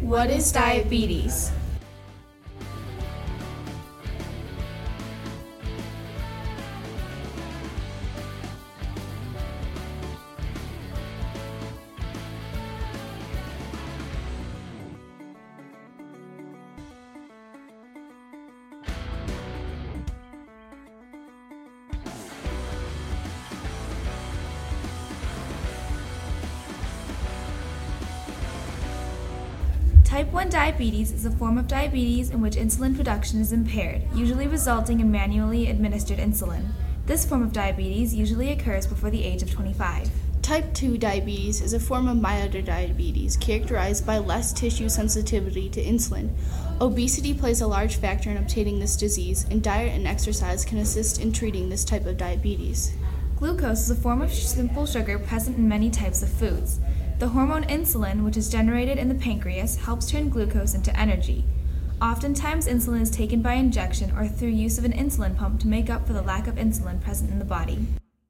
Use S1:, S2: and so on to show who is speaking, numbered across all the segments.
S1: What is diabetes?
S2: Type 1 diabetes is a form of diabetes in which insulin production is impaired, usually resulting in manually administered insulin. This form of diabetes usually occurs before the age of 25.
S1: Type 2 diabetes is a form of milder diabetes characterized by less tissue sensitivity to insulin. Obesity plays a large factor in obtaining this disease, and diet and exercise can assist in treating this type of diabetes.
S2: Glucose is a form of simple sugar present in many types of foods. The hormone insulin, which is generated in the pancreas, helps turn glucose into energy. Oftentimes, insulin is taken by injection or through use of an insulin pump to make up for the lack of insulin present in the body.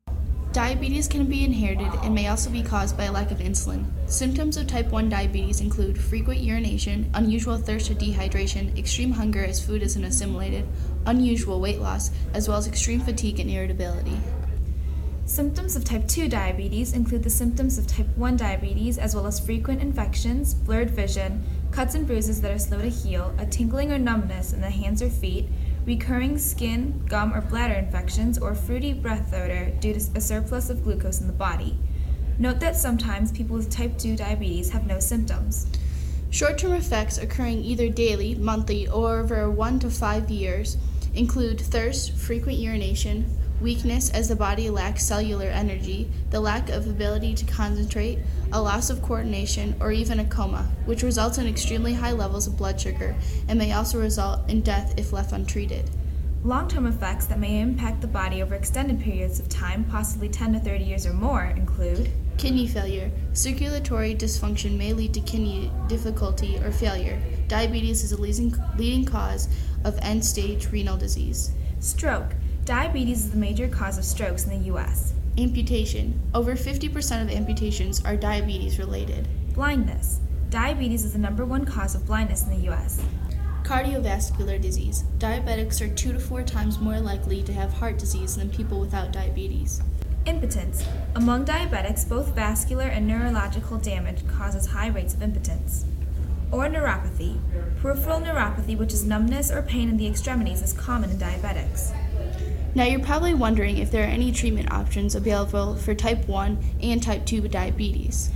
S1: Diabetes can be inherited and may also be caused by a lack of insulin. Symptoms of type 1 diabetes include frequent urination, unusual thirst or dehydration, extreme hunger as food isn't assimilated, unusual weight loss, as well as extreme fatigue and irritability.
S2: Symptoms of type 2 diabetes include the symptoms of type 1 diabetes as well as frequent infections, blurred vision, cuts and bruises that are slow to heal, a tingling or numbness in the hands or feet, recurring skin, gum, or bladder infections, or fruity breath odor due to a surplus of glucose in the body. Note that sometimes people with type 2 diabetes have no symptoms.
S1: Short-term effects occurring either daily, monthly, or over 1 to 5 years include thirst, frequent urination, weakness as the body lacks cellular energy, the lack of ability to concentrate, a loss of coordination, or even a coma, which results in extremely high levels of blood sugar and may also result in death if left untreated.
S2: Long-term effects that may impact the body over extended periods of time, possibly 10 to 30 years or more, include
S1: kidney failure. Circulatory dysfunction may lead to kidney difficulty or failure. Diabetes is a leading cause of end-stage renal disease.
S2: Stroke. Diabetes is the major cause of strokes in the U.S.
S1: Amputation. Over 50% of amputations are diabetes related.
S2: Blindness. Diabetes is the number one cause of blindness in the U.S.
S1: Cardiovascular disease. Diabetics are 2 to 4 times more likely to have heart disease than people without diabetes.
S2: Impotence. Among diabetics, both vascular and neurological damage causes high rates of impotence. Or neuropathy. Peripheral neuropathy, which is numbness or pain in the extremities, is common in diabetics.
S1: Now you're probably wondering if there are any treatment options available for type 1 and type 2 diabetes.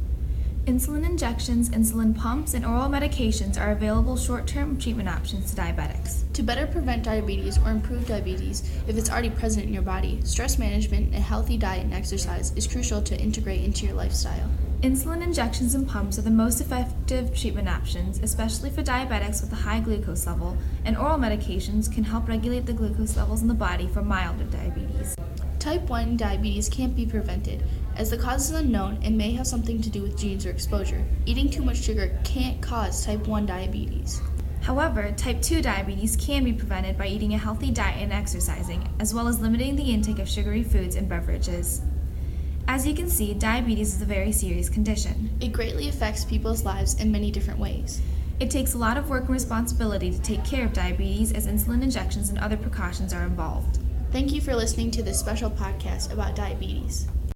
S2: Insulin injections, insulin pumps, and oral medications are available short-term treatment options to diabetics.
S1: To better prevent diabetes or improve diabetes if it's already present in your body, stress management and a healthy diet and exercise is crucial to integrate into your lifestyle.
S2: Insulin injections and pumps are the most effective treatment options, especially for diabetics with a high glucose level, and oral medications can help regulate the glucose levels in the body for milder diabetes.
S1: Type 1 diabetes can't be prevented, as the cause is unknown and may have something to do with genes or exposure. Eating too much sugar can't cause type 1 diabetes.
S2: However, type 2 diabetes can be prevented by eating a healthy diet and exercising, as well as limiting the intake of sugary foods and beverages. As you can see, diabetes is a very serious condition.
S1: It greatly affects people's lives in many different ways.
S2: It takes a lot of work and responsibility to take care of diabetes, as insulin injections and other precautions are involved.
S1: Thank you for listening to this special podcast about diabetes.